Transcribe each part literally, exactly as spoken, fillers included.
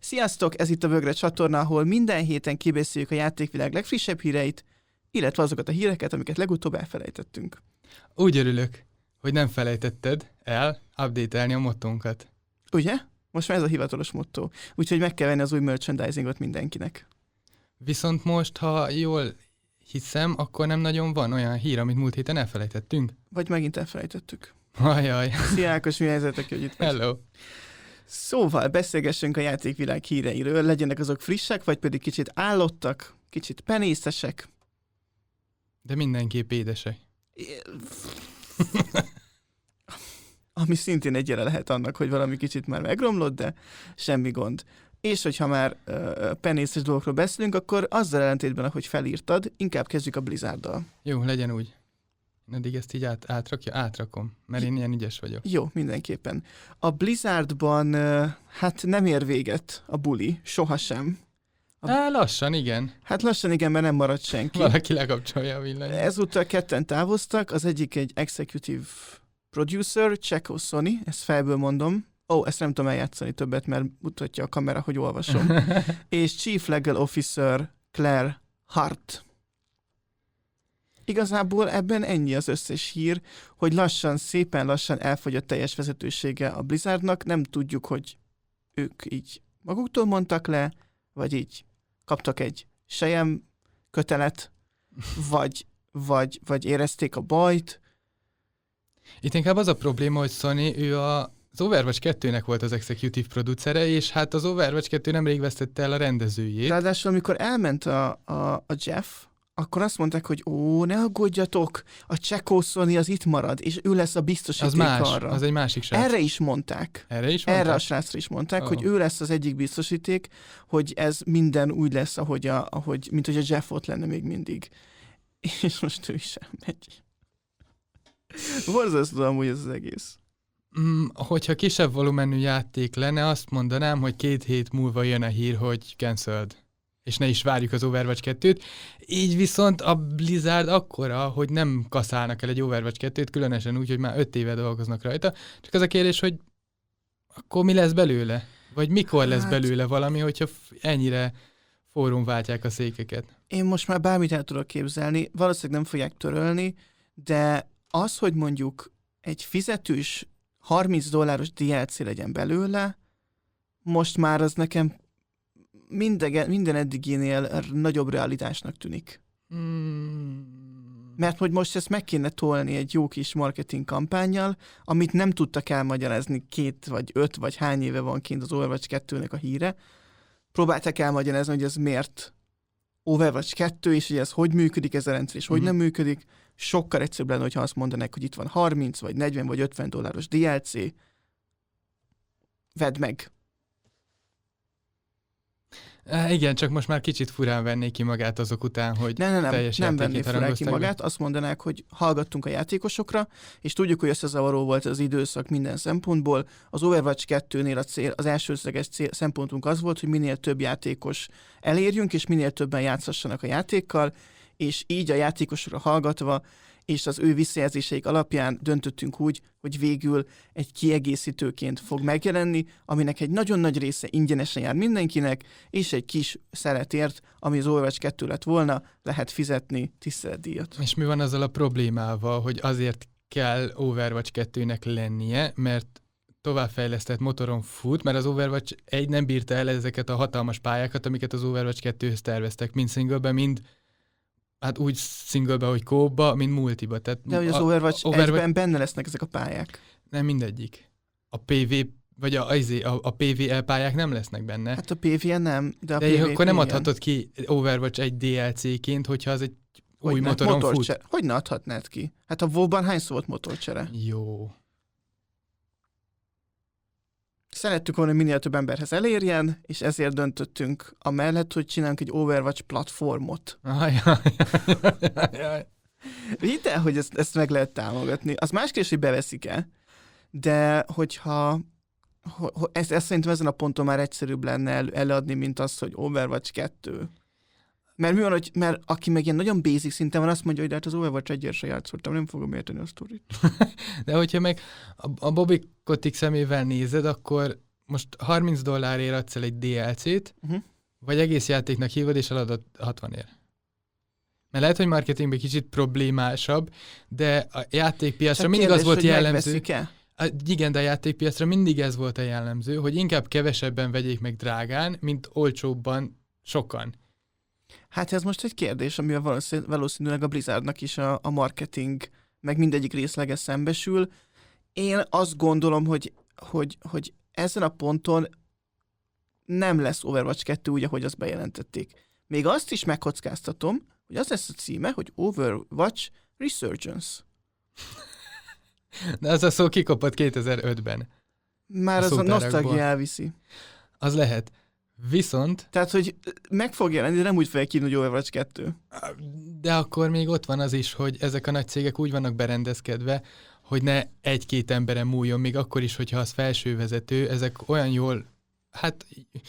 Sziasztok, ez itt a Bögre csatorna, ahol minden héten kibeszéljük a játékvilág legfrissebb híreit, illetve azokat a híreket, amiket legutóbb elfelejtettünk. Úgy örülök, hogy nem felejtetted el update-elni a mottónkat. Ugye? Most már ez a hivatalos motto. Úgyhogy meg kell venni az új merchandisingot mindenkinek. Viszont most, ha jól hiszem, akkor nem nagyon van olyan hír, amit múlt héten elfelejtettünk. Vagy megint elfelejtettük. Ajaj. Szia Ákos, mi helyzetek, hogy itt vagy? Hello. Szóval beszélgessünk a játékvilág híreiről, legyenek azok frissek, vagy pedig kicsit állottak, kicsit penészesek. De mindenképp édesek. Ami szintén egy jele lehet annak, hogy valami kicsit már megromlott, de semmi gond. És hogyha már uh, penészes dolgokról beszélünk, akkor azzal ellentétben, ahogy felírtad, inkább kezdjük a Blizzarddal. Jó, legyen úgy. Én eddig ezt így át, átrakja, átrakom, mert én ilyen ügyes vagyok. Jó, mindenképpen. A Blizzardban uh, hát nem ér véget a buli, sohasem. A... Á, lassan, igen. Hát lassan igen, mert nem maradt senki. Valaki lekapcsolja a villanyt. Ezúttal ketten távoztak, az egyik egy executive producer, Checo Sony, ezt felből mondom. Ó, oh, ezt nem tudom eljátszani többet, mert mutatja a kamera, hogy olvasom. És Chief Legal Officer Claire Hart. Igazából ebben ennyi az összes hír, hogy lassan, szépen lassan elfogyott teljes vezetősége a Blizzardnak, nem tudjuk, hogy ők így maguktól mondtak le, vagy így kaptak egy sejem kötelet, vagy, vagy, vagy érezték a bajt. Itt inkább az a probléma, hogy Sony, ő a az Overwatch kettőnek volt az executive producere, és hát az Overwatch kettő nemrég vesztette el a rendezőjét. Ráadásul, amikor elment a, a, a Jeff, akkor azt mondták, hogy ó, ne aggódjatok, a Checo Sony az itt marad, és ő lesz a biztosíték az más, arra. Az egy másik srác. Erre is mondták. Erre is mondták? Erre a srácra is mondták, oh. hogy ő lesz az egyik biztosíték, hogy ez minden úgy lesz, ahogy a, ahogy, mint hogy a Jeff ott lenne még mindig. És most ő is elmegy. Borzasztó amúgy ez az egész. Mm, hogyha kisebb volumenű játék lenne, azt mondanám, hogy két hét múlva jön a hír, hogy cancelled. És ne is várjuk az Overwatch kettőt. Így viszont a Blizzard akkora, hogy nem kaszálnak el egy Overwatch kettőt, különösen úgy, hogy már öt éve dolgoznak rajta. Csak az a kérdés, hogy akkor mi lesz belőle? Vagy mikor lesz hát... belőle valami, hogyha ennyire forrón váltják a székeket? Én most már bármit el tudok képzelni, valószínűleg nem fogják törölni, de az, hogy mondjuk egy fizetős harminc dolláros dé el cé legyen belőle, most már az nekem minden, minden eddiginél nagyobb realitásnak tűnik. Mm. Mert hogy most ezt meg kéne tolni egy jó kis marketing kampánnyal, amit nem tudtak elmagyarázni két vagy öt vagy hány éve van kint az Overwatch kettőnek a híre. Próbálták elmagyarázni, hogy ez miért Overwatch kettő, és hogy ez hogy működik ez a rendszer, és mm. hogy nem működik. Sokkal egyszerűbb lenne, hogyha azt mondanák, hogy itt van harminc, vagy negyven, vagy ötven dolláros dé el cé. Vedd meg. Uh, igen, csak most már kicsit furán vennék ki magát azok után, hogy ne, ne, nem, teljes nem vennék furán ki magát, be. Azt mondanák, hogy hallgattunk a játékosokra, és tudjuk, hogy összezavaró volt az időszak minden szempontból. Az Overwatch kettőnél a cél, az elsőszleges cél, szempontunk az volt, hogy minél több játékos elérjünk, és minél többen játszassanak a játékkal, és így a játékosokra hallgatva, és az ő visszajelzéseik alapján döntöttünk úgy, hogy végül egy kiegészítőként fog megjelenni, aminek egy nagyon nagy része ingyenesen jár mindenkinek, és egy kis szeretért, ami az Overwatch kettő lett volna, lehet fizetni tiszteletdíjat. És mi van azzal a problémával, hogy azért kell Overwatch kettőnek lennie, mert továbbfejlesztett motoron fut, mert az Overwatch egy nem bírta el ezeket a hatalmas pályákat, amiket az Overwatch kettőhöz terveztek, mind singlebe, mind hát úgy singlebe, hogy co-ba, mint multiba. Tehát de hogy az a, Overwatch, Overwatch egyben benne lesznek ezek a pályák. Nem mindegyik. A pé vé, vagy a, a, a pé vé el pályák nem lesznek benne. Hát a pé vé en nem, de a de pé vé pé akkor nem igen. adhatod ki Overwatch egy dé el cé-ként, hogyha az egy új hogy motoron motor fut. Cser- hogy ne adhatnád ki? Hát a WoW-ban hányszor volt motorcsere? Jó. Szerettük volna, hogy minél több emberhez elérjen, és ezért döntöttünk amellett, hogy csinálunk egy Overwatch platformot. Hidd el, hogy ezt, ezt meg lehet támogatni. Az más kérdés, hogy beveszik-e, de hogyha ho, ezt, ezt szerintem ezen a ponton már egyszerűbb lenne el, eladni, mint az, hogy Overwatch kettő. Mert mi van, hogy mert aki meg ilyen nagyon basic szinten van, azt mondja, hogy de hát az Overwatch egyért se játszottam, nem fogom érteni a sztorit. De hogyha meg a, a Bobby Kotick szemével nézed, akkor most harminc dollárért adsz el egy dé el cét, Uh-huh. vagy egész játéknak hívod, és eladod hatvanért. Mert lehet, hogy marketingben kicsit problémásabb, de a játékpiacra Csak mindig kérdés, az volt hogy jellemző. megveszik-e? A, igen, de a játékpiacra mindig ez volt a jellemző, hogy inkább kevesebben vegyék meg drágán, mint olcsóbban sokan. Hát ez most egy kérdés, amivel valószínű- valószínűleg a Blizzardnak is a, a marketing, meg mindegyik részlege szembesül. Én azt gondolom, hogy, hogy, hogy ezen a ponton nem lesz Overwatch kettő úgy, ahogy azt bejelentették. Még azt is megkockáztatom, hogy az lesz a címe, hogy Overwatch Resurgence. De az a szó kikopott kétezer-ötben. Már A az a szótárakból. nosztalgia elviszi. Az lehet. Viszont, Tehát, hogy meg fog jelenni, de nem úgy fogja kívni, hogy Overwatch kettő. de akkor még ott van az is, hogy ezek a nagy cégek úgy vannak berendezkedve, hogy ne egy-két emberen múljon, még akkor is, hogyha az felsővezető, ezek olyan jól, hát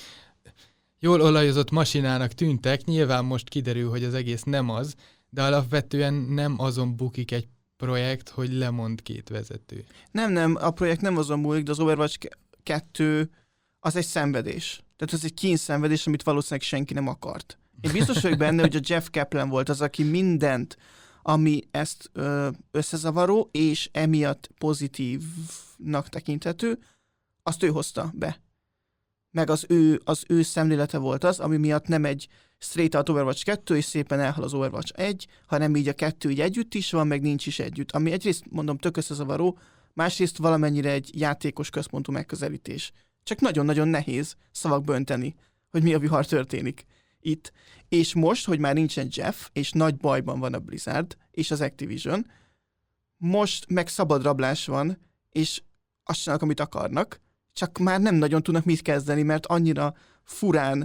jól olajozott masinának tűntek, nyilván most kiderül, hogy az egész nem az, de alapvetően nem azon bukik egy projekt, hogy lemond két vezető. Nem, nem, a projekt nem azon múlik, de az Overwatch kettő az egy szenvedés. Tehát ez egy kínszenvedés, amit valószínűleg senki nem akart. Én biztos vagyok benne, hogy a Jeff Kaplan volt az, aki mindent, ami ezt ö, összezavaró, és emiatt pozitívnak tekinthető, azt ő hozta be. Meg az ő, az ő szemlélete volt az, ami miatt nem egy straight out Overwatch kettő, és szépen elhal az Overwatch egy, hanem így a kettő így együtt is van, meg nincs is együtt. Ami egyrészt, mondom, tök összezavaró, másrészt valamennyire egy játékos központú megközelítés. Csak nagyon-nagyon nehéz szavakba önteni, hogy mi a vihar történik itt. És most, hogy már nincsen Jeff, és nagy bajban van a Blizzard, és az Activision, most meg szabad rablás van, és azt csinálnak, amit akarnak, csak már nem nagyon tudnak mit kezdeni, mert annyira furán,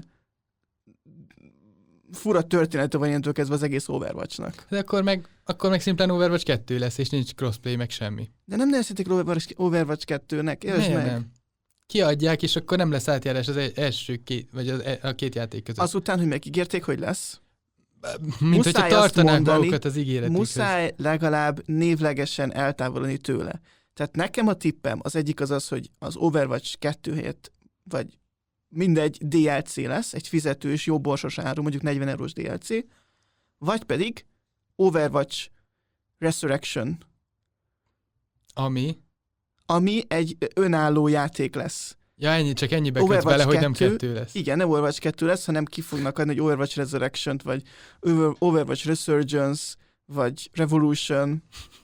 fura története van ilyentől kezdve az egész Overwatchnak. De akkor meg, akkor meg szimplán Overwatch kettő lesz, és nincs crossplay, meg semmi. De nem nevezhetik Overwatch, Overwatch kettőnek, értsd Miért meg. nem? Kiadják, és akkor nem lesz átjárás az első két, vagy az, a két játék között. Azután, hogy megígérték, hogy lesz, Mint hogyha muszáj azt tartanák mondani, magukat az ígéretükhöz. muszáj legalább névlegesen eltávolodni tőle. Tehát nekem a tippem az egyik az az, hogy az Overwatch kettő helyett, vagy mindegy dé el cé lesz, egy fizetős, jó borsos áru, mondjuk negyven eurós dé el cé, vagy pedig Overwatch Resurrection, Ami? ami egy önálló játék lesz. Ja, ennyi, csak ennyibe kötsz Overwatch bele, hogy nem kettő, kettő lesz. Igen, nem Overwatch kettő lesz, hanem ki fognak adni egy Overwatch Resurrection-t, vagy Over- Overwatch Resurgence, vagy Revolution.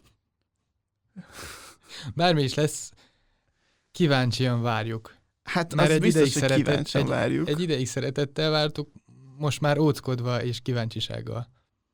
Bármi is lesz, kíváncsian várjuk. Hát Mert az egy biztos, ideig hogy szeretett- kíváncsian egy- várjuk. Egy ideig szeretettel vártuk, most már óckodva és kíváncsisággal.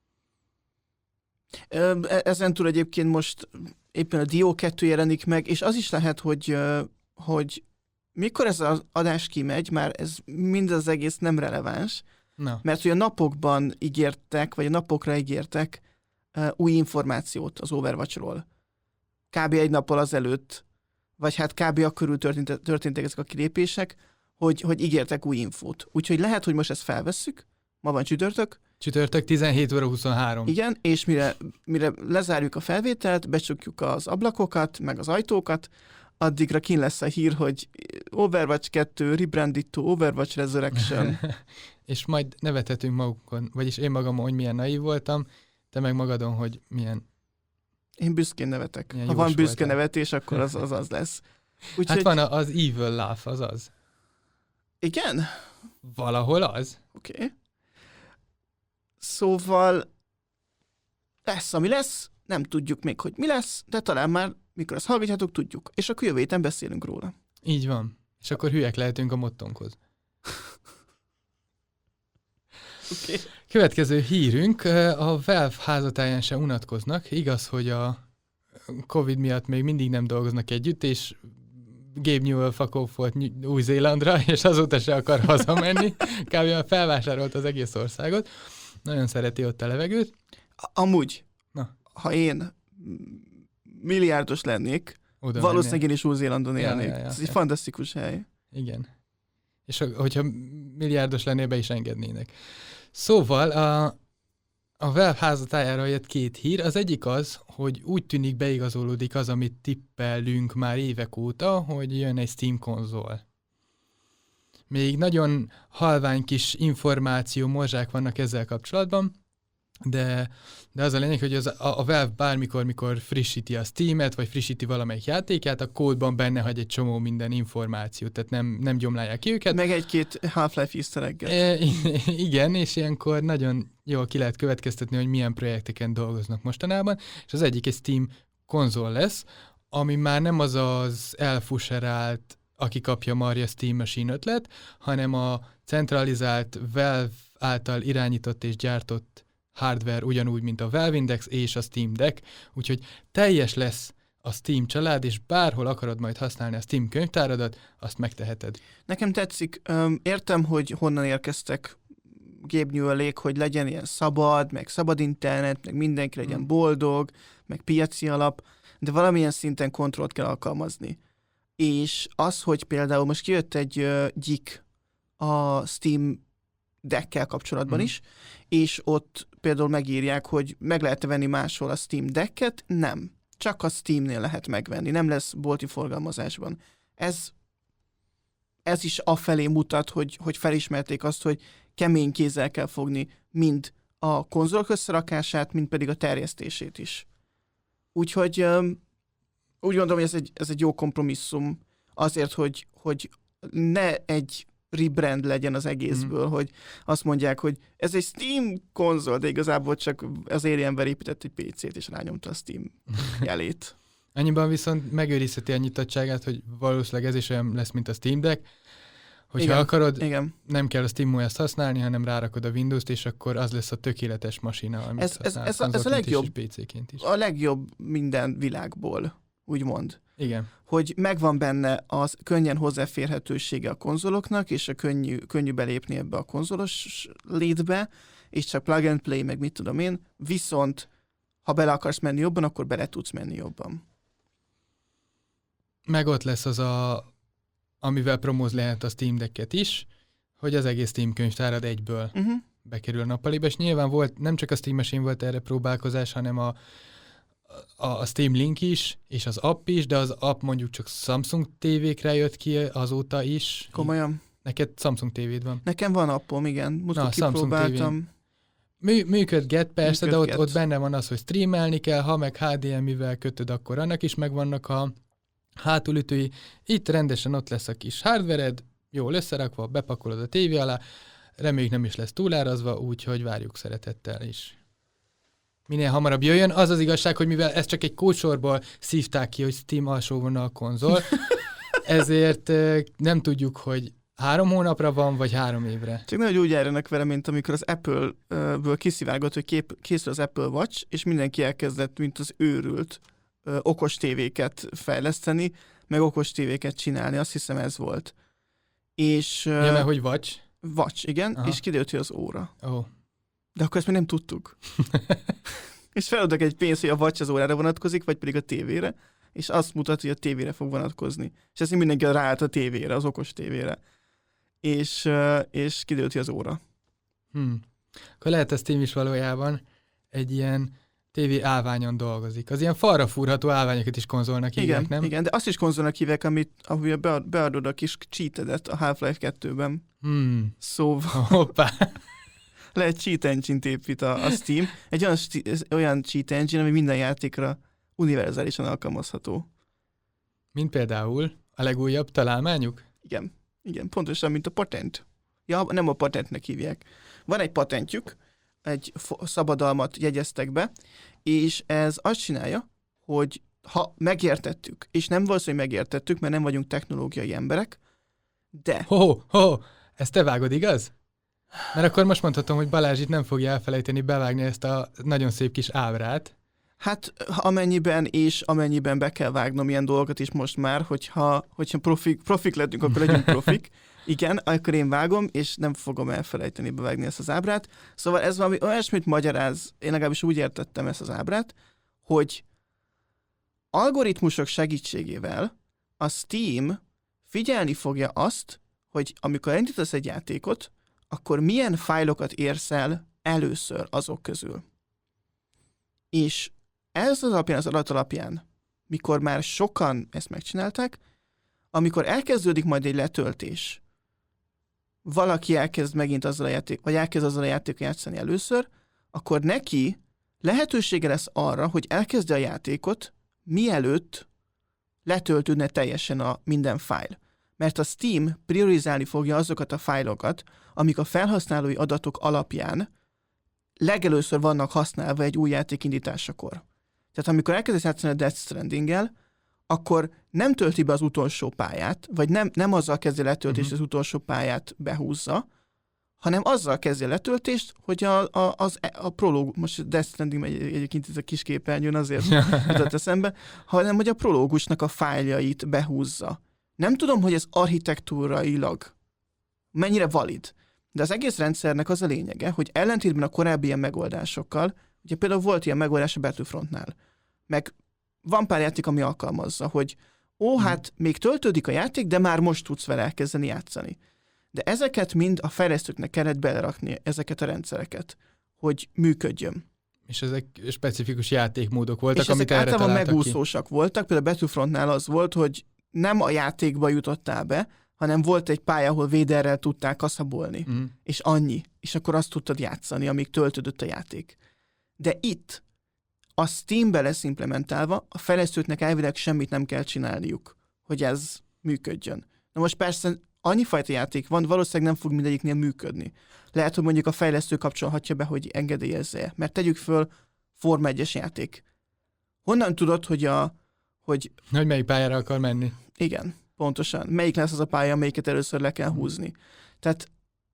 Ö, e- Ezen túl egyébként most éppen a Dio kettő jelenik meg, és az is lehet, hogy, ö, hogy mikor ez az adás kimegy, már ez mind az egész nem releváns, Na, mert hogy a napokban ígértek, vagy a napokra ígértek uh, új információt az Overwatchról. Kb. Egy nappal azelőtt, vagy hát kb. Akkörül történt, történtek ezek a kilépések, hogy, hogy ígértek új infót. Úgyhogy lehet, hogy most ezt felvesszük, ma van csütörtök, csütörtök tizenhét óra huszonhárom. igen, és mire, mire lezárjuk a felvételt, becsukjuk az ablakokat, meg az ajtókat, addigra kin lesz a hír, hogy Overwatch kettő, rebrandító, Overwatch Resurrection. És majd nevethetünk magukon, vagyis én magam, hogy milyen naív voltam, te meg magadon, hogy milyen... Én büszkén nevetek. Milyen Ha jós van büszke voltál. nevetés, akkor az az, az lesz. Úgyhogy, Hát van a- az evil laugh, az az. igen? Valahol az. Oké. Okay. Szóval lesz, ami lesz, nem tudjuk még, hogy mi lesz, de talán már, mikor ezt hallgatjátok, tudjuk. És akkor jövő héten beszélünk róla. Így van. És akkor hülyek lehetünk a mottonkhoz. Oké. Okay. Következő hírünk, a Valve házatáján se unatkoznak. Igaz, hogy a Covid miatt még mindig nem dolgoznak együtt, és Gabe Newell fakóf volt Ny- Új-Zélandra, és azóta se akar hazamenni. Kb. Felvásárolt az egész országot. Nagyon szereti ott a levegőt. Amúgy, Na. ha én milliárdos lennék, Oda valószínűleg én is Új-Zélandon Ja, élnék. ja, ja, Ez egy ja. fantasztikus hely. Igen. És ha- hogyha milliárdos lennél, be is engednének. Szóval a, a Valve házatájára jött két hír. Az egyik az, hogy úgy tűnik beigazolódik az, amit tippelünk már évek óta, hogy jön egy Steam konzol. Még nagyon halvány kis információ, morzsák vannak ezzel kapcsolatban, de, de az a lényeg, hogy az, a, a Valve bármikor, mikor frissíti a Steam-et, vagy frissíti valamelyik játékát, a kódban benne hagy egy csomó minden információt, tehát nem, nem gyomlálják ki őket. Meg egy-két Half-Life easter egget. E, igen, és ilyenkor nagyon jól ki lehet következtetni, hogy milyen projekteken dolgoznak mostanában, és az egyik egy Steam konzol lesz, ami már nem az az elfuserált, aki kapja marja Steam Machine ötlet, hanem a centralizált Valve által irányított és gyártott hardware ugyanúgy, mint a Valve Index és a Steam Deck, úgyhogy teljes lesz a Steam család, és bárhol akarod majd használni a Steam könyvtáradat, azt megteheted. Nekem tetszik, értem, hogy honnan érkeztek gépnyűvelék, hogy legyen ilyen szabad, meg szabad internet, meg mindenki legyen boldog, meg piaci alap, de valamilyen szinten kontrollt kell alkalmazni. És az, hogy például most kijött egy uh, gyik a Steam Deckkel kapcsolatban mm. is, és ott például megírják, hogy meg lehet venni máshol a Steam Decket, nem. Csak a Steamnél lehet megvenni, nem lesz bolti forgalmazásban. Ez, ez is afelé mutat, hogy, hogy felismerték azt, hogy kemény kézzel kell fogni mind a konzolok összerakását, mind pedig a terjesztését is. Úgyhogy um, úgy gondolom, hogy ez egy, ez egy jó kompromisszum azért, hogy, hogy ne egy rebrand legyen az egészből, mm. hogy azt mondják, hogy ez egy Steam konzol, de igazából csak az Alienware épített egy pé cét, és rányomta a Steam jelét. Annyiban viszont megőrizheti a nyitottságát, hogy valószínűleg ez is olyan lesz, mint a Steam Deck, hogyha igen, akarod, igen. nem kell a SteamOS-t használni, hanem rárakod a Windows-t, és akkor az lesz a tökéletes masina, amit ez, ez, ez, a, ez a legjobb, is, és pé céként is. A legjobb minden világból, úgymond. Igen. Hogy megvan benne az könnyen hozzáférhetősége a konzoloknak, és a könnyű, könnyű belépni ebbe a konzolos létbe, és csak plug and play, meg mit tudom én, viszont ha bele akarsz menni jobban, akkor bele tudsz menni jobban. Meg ott lesz az a, amivel promóz lehet a Steam Decket is, hogy az egész Steam könyvtárad egyből uh-huh. bekerül a nappaliba, és nyilván volt, nem csak a Steam Machine volt erre próbálkozás, hanem a a Steam Link is, és az app is, de az app mondjuk csak Samsung tévékre jött ki azóta is. Komolyan? Neked Samsung tévéd van. Nekem van appom, igen. Múltkor kipróbáltam. Mű, működget persze, működget. De ott, ott benne van az, hogy streamelni kell, ha meg há dé em i-vel kötöd, akkor annak is megvannak a hátulütői. Itt rendesen ott lesz a kis hardvered, jól összerakva, bepakolod a tévé alá, reméljük nem is lesz túlárazva, úgyhogy várjuk szeretettel is. Minél hamarabb jöjjön. Az az igazság, hogy mivel ez csak egy kódsorból szívták ki, hogy Steam alsóvonal konzol, ezért nem tudjuk, hogy három hónapra van, vagy három évre. Csak nehogy úgy járjanak vele, mint amikor az Apple-ből kiszivárgott, hogy kép, készül az Apple Watch, és mindenki elkezdett, mint az őrült, okos tévéket fejleszteni, meg okos tévéket csinálni. Azt hiszem ez volt. És, ja, mert hogy Watch? Watch, igen, aha. És kiderült, hogy az óra. Oh. De akkor ezt még nem tudtuk. És feladok egy pénzt, hogy a Watch az órára vonatkozik, vagy pedig a tévére, és azt mutat, hogy a tévére fog vonatkozni. És ezt mindenki ráállt a tévére, az okos tévére. És, és kiderült, hogy az óra. Hmm. Akkor lehet, ez Steam is valójában egy ilyen tévé állványon dolgozik. Az ilyen falra fúrható állványokat is konzolnak hívják, igen, nem? Igen, de azt is konzolnak hívják, amit, ahogy beadod a kis cheatedet a Half-Life kettőben. Hmm. Szóval... Hoppá! Lehet cheat engine-t épít a, a Steam. Egy olyan, olyan cheat engine, ami minden játékra univerzálisan alkalmazható. Mint például a legújabb találmányuk? Igen, igen, pontosan, mint a patent. Ja, nem a patentnek hívják. Van egy patentjük, egy szabadalmat jegyeztek be, és ez azt csinálja, hogy ha megértettük, és nem valószínűleg megértettük, mert nem vagyunk technológiai emberek, de... Ho, ho, ezt te vágod, igaz? Mert akkor most mondhatom, hogy Balázs itt nem fogja elfelejteni bevágni ezt a nagyon szép kis ábrát. Hát amennyiben és amennyiben be kell vágnom ilyen dolgokat is most már, hogyha, hogyha profik, profik lettünk, akkor legyünk profik. Igen, akkor én vágom, és nem fogom elfelejteni bevágni ezt az ábrát. Szóval ez valami olyasmit magyaráz, én legalábbis úgy értettem ezt az ábrát, hogy algoritmusok segítségével a Steam figyelni fogja azt, hogy amikor elindítasz egy játékot, akkor milyen fájlokat érsz el először azok közül. És ez az alapján, az adat alapján, mikor már sokan ezt megcsinálták, amikor elkezdődik majd egy letöltés, valaki elkezd megint azzal a játék, vagy elkezd azzal a játékkal játszani először, akkor neki lehetősége lesz arra, hogy elkezdje a játékot, mielőtt letöltődne teljesen a minden fájl. Mert a Steam priorizálni fogja azokat a fájlokat, amik a felhasználói adatok alapján legelőször vannak használva egy új játék indításakor. Tehát amikor elkezdesz játszani a Death Strandinggel, akkor nem tölti be az utolsó pályát, vagy nem, nem azzal kezdje letöltést, uh-huh. az utolsó pályát behúzza, hanem azzal kezdje letöltést, hogy a, a, az, a prológ, most a Death Stranding egy, egyébként ez a kis képernyőn azért jutott eszembe, hanem hogy a prológusnak a fájljait behúzza. Nem tudom, hogy ez architektúrailag mennyire valid, de az egész rendszernek az a lényege, hogy ellentétben a korábbi ilyen megoldásokkal, ugye például volt ilyen megoldás a Battlefrontnál, meg van pár játék, ami alkalmazza, hogy ó, hát hmm. még töltődik a játék, de már most tudsz vele elkezdeni játszani. De ezeket mind a fejlesztőknek kellett belerakni, ezeket a rendszereket, hogy működjön. És ezek specifikus játékmódok voltak, és amit ezek erre általában találtak megúszósak ki. voltak, például a Battlefrontnál az volt, hogy nem a játékba jutottál be, hanem volt egy pálya, ahol véderrel tudtál kaszabolni. Mm. És annyi. És akkor azt tudtad játszani, amíg töltődött a játék. De itt a Steambe lesz implementálva, a fejlesztőknek elvileg semmit nem kell csinálniuk, hogy ez működjön. Na most persze annyi fajta játék van, valószínűleg nem fog mindegyiknél működni. Lehet, hogy mondjuk a fejlesztő kapcsolhatja be, hogy engedélyezze. Mert tegyük föl Forma egyes játék. Honnan tudod, hogy a... Hogy, hogy melyik pályára akar menni? Igen, pontosan. Melyik lesz az a pálya, amelyiket először le kell húzni. Tehát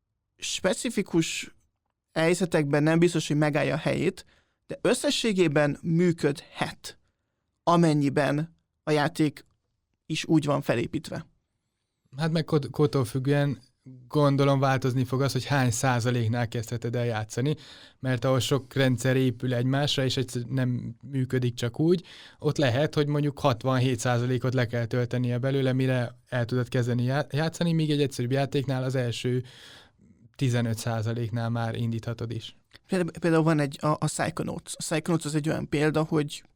specifikus helyzetekben nem biztos, hogy megállja a helyét, de összességében működhet, amennyiben a játék is úgy van felépítve. Hát meg kódtól függően gondolom változni fog az, hogy hány százaléknál kezdheted el játszani, mert ahol sok rendszer épül egymásra, és egyszerűen nem működik csak úgy, ott lehet, hogy mondjuk hatvanhét százalékot le kell töltenie belőle, mire el tudod kezdeni játszani, míg egy egyszerűbb játéknál az első tizenöt százaléknál már indíthatod is. Például van egy, a, a Psychonauts. A Psychonauts az egy olyan példa, hogy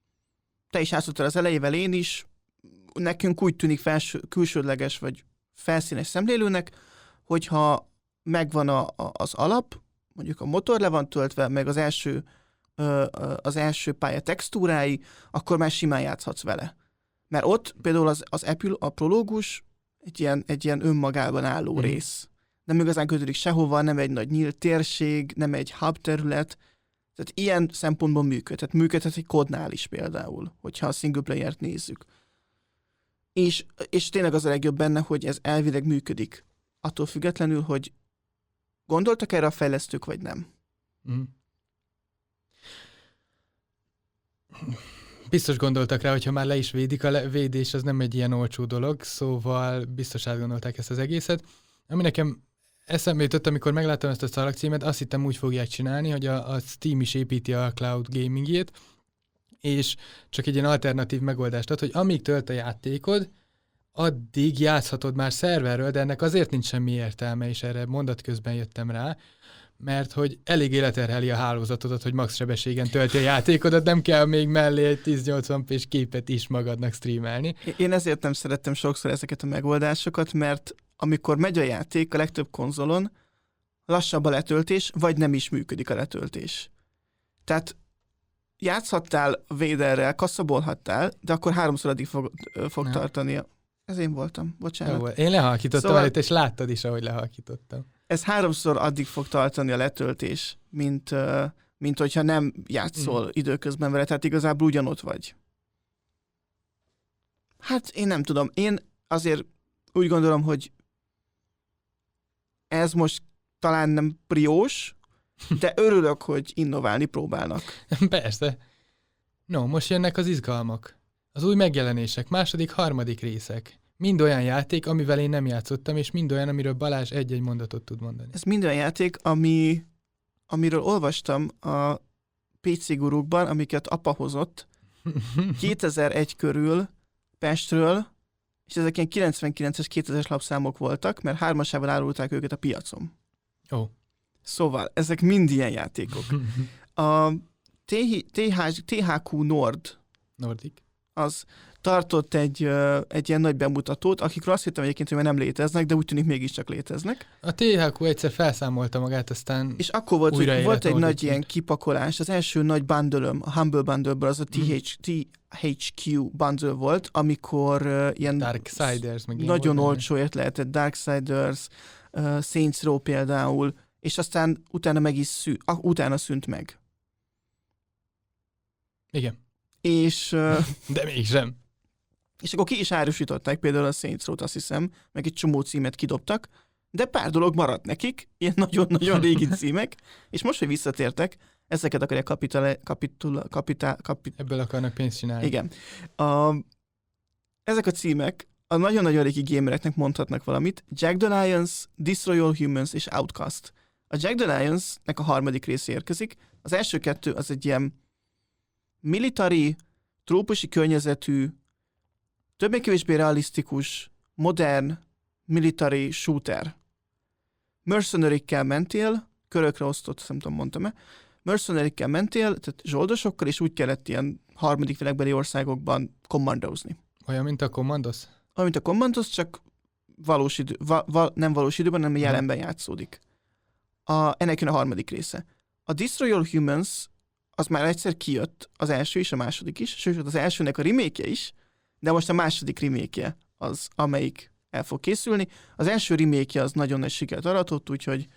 te is játszottál az elejével, én is, nekünk úgy tűnik felső, külsődleges vagy felszínes szemlélőnek, hogyha megvan a, a, az alap, mondjuk a motor le van töltve, meg az első, ö, az első pálya textúrái, akkor már simán játszhatsz vele. Mert ott például az, az epül, a prológus egy ilyen, egy ilyen önmagában álló mm. rész. Nem igazán kötődik sehova, nem egy nagy nyílt térség, nem egy hub terület. Tehát ilyen szempontból működ. Tehát működhet egy kódnál is például, hogyha a single player-t nézzük. És, és tényleg az a legjobb benne, hogy ez elvileg működik. Attól függetlenül, hogy gondoltak erre a fejlesztők, vagy nem. Mm. Biztos gondoltak rá, hogyha már le is védik, a le- védés az nem egy ilyen olcsó dolog, szóval biztos átgondolták ezt az egészet. Ami nekem eszembe jutott, amikor megláttam ezt a szalagcímet, azt hittem úgy fogják csinálni, hogy a, a Steam is építi a cloud gamingjét, és csak egy ilyen alternatív megoldást ad, hogy amíg tölt a játékod, addig játszhatod már szerverről, de ennek azért nincs semmi értelme, és erre mondat közben jöttem rá, mert hogy eléggé leterheli a hálózatodat, hogy max sebességen tölti a játékodat, nem kell még mellé egy ezernyolcvan pés képet is magadnak streamelni. Én ezért nem szerettem sokszor ezeket a megoldásokat, mert amikor megy a játék a legtöbb konzolon, lassabb a letöltés, vagy nem is működik a letöltés. Tehát játszhattál Vaderrel, kaszabolhattál, de akkor háromszor addig fog, fog tartani. Ez én voltam, bocsánat. Jó, én lehalkítottam szóval, előtt, és láttad is, ahogy lehalkítottam. Ez háromszor addig fog tartani a letöltés, mint, mint hogyha nem játszol mm. időközben vele, tehát igazából ugyanott vagy. Hát én nem tudom, én azért úgy gondolom, hogy ez most talán nem priós, de örülök, hogy innoválni próbálnak. Persze. No, most jönnek az izgalmak. Az új megjelenések, második, harmadik részek. Mind olyan játék, amivel én nem játszottam, és mind olyan, amiről Balázs egy-egy mondatot tud mondani. Ez mind olyan játék, ami, amiről olvastam a pé cé gurukban, amiket apa hozott kétezer-egy körül Pestről, és ezek ilyen kilencvenkilences, kétezres lapszámok voltak, mert hármasával árulták őket a piacon. Ó. Oh. Szóval, ezek mind ilyen játékok. A té há kú Nord Nordic. az tartott egy, uh, egy ilyen nagy bemutatót, akikről azt hittem egyébként, hogy már nem léteznek, de úgy tűnik mégiscsak léteznek. A té há kú egyszer felszámolta magát, aztán És akkor volt, hogy volt egy nagy ilyen kipakolás, az első nagy bundle-öm, a Humble Bundle-ből az a té há kú bundle volt, amikor uh, ilyen Darksiders, meg nagyon olcsóért lehetett Darksiders, uh, Saints Row például, és aztán utána meg is szű, ah, utána szűnt meg. Igen. És... Uh, de mégsem. És akkor ki is árusították például a Saints Row-t, azt hiszem, meg egy csomó címet kidobtak, de pár dolog maradt nekik, ilyen nagyon-nagyon régi címek, és most, hogy visszatértek, ezeket akarják kapitál... kapitál... kapitál... kapitál... Ebből akarnak pénzt csinálni. Igen. A, ezek a címek a nagyon-nagyon régi gamereknek mondhatnak valamit. Jack the Lions, Destroy All Humans és Outcast. A Jack the Lions-nek a harmadik része érkezik. Az első kettő az egy ilyen military, trópusi környezetű, többé-kevésbé realisztikus, modern, military shooter. Mercenary-kkel mentél, körökre osztott, nem tudom, mondtam-e. Mercenary-kkel mentél, tehát zsoldosokkal, és úgy kellett ilyen harmadik világbeli országokban kommandozni. Olyan, mint a Commandos? Olyan, mint a Commandos, csak valós idő, va, va, nem valós időben, hanem jelenben játszódik. A, ennek jön a harmadik része. A Destroy All Humans az már egyszer kijött, az első is, a második is, sőt, az elsőnek a remake-je is, de most a második remake-je az, amelyik el fog készülni. Az első remake-je az nagyon nagy sikert aratott, úgyhogy